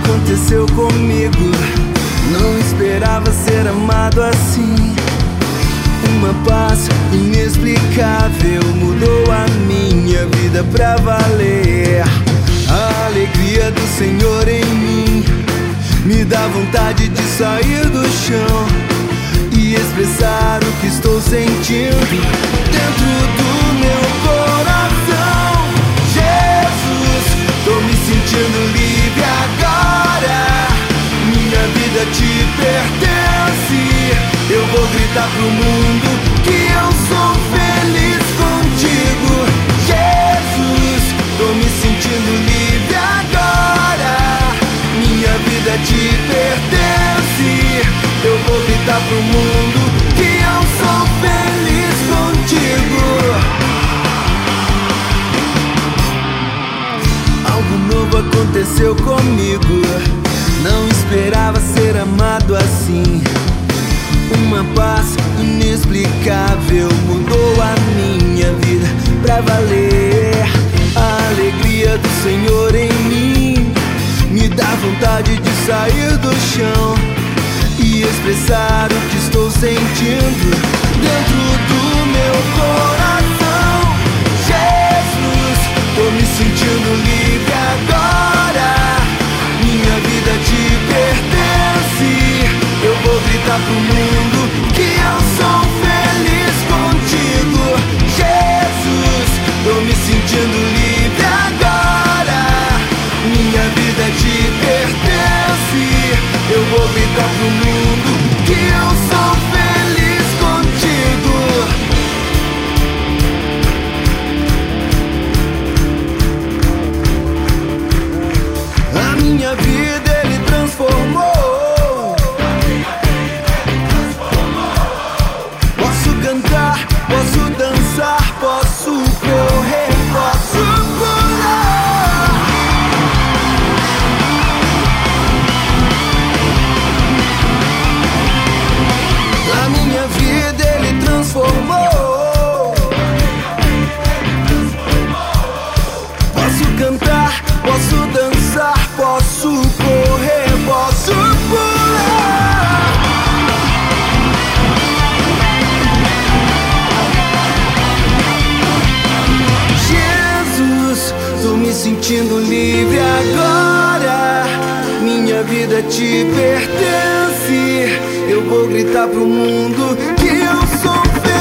aconteceu comigo. Não esperava ser amado assim. Uma paz inexplicável mudou a minha vida pra valer. A alegria do Senhor em mim me dá vontade de sair do chão e expressar o que estou sentindo dentro do meu coração. Jesus, tô me sentindo livre agora. Minha vida te pertence. Eu vou gritar pro mundo que eu sou feliz contigo. Jesus, tô me sentindo livre agora. Minha vida te pertence. Eu vou gritar pro mundo que eu sou feliz contigo. Algo novo aconteceu comigo. Não esperava ser amado assim. Uma paz inexplicável mudou a minha vida pra valer. A alegria do Senhor em mim me dá vontade de sair do chão e expressar o que estou sentindo dentro do meu coração. Jesus, tô me sentindo livre agora. Minha vida te pertence. Eu vou gritar pro mundo que eu sou feliz contigo. Jesus, tô me sentindo livre agora. Minha vida te pertence. Eu vou gritar pro mundo que eu sou feliz contigo. A minha vida ele transformou. Posso cantar, posso dançar, posso correr, posso pular. A minha vida ele transformou. Posso cantar, posso dançar, posso correr, posso pular. Jesus, tô me sentindo livre agora. Minha vida te pertence. Eu vou gritar pro mundo que eu sou feliz.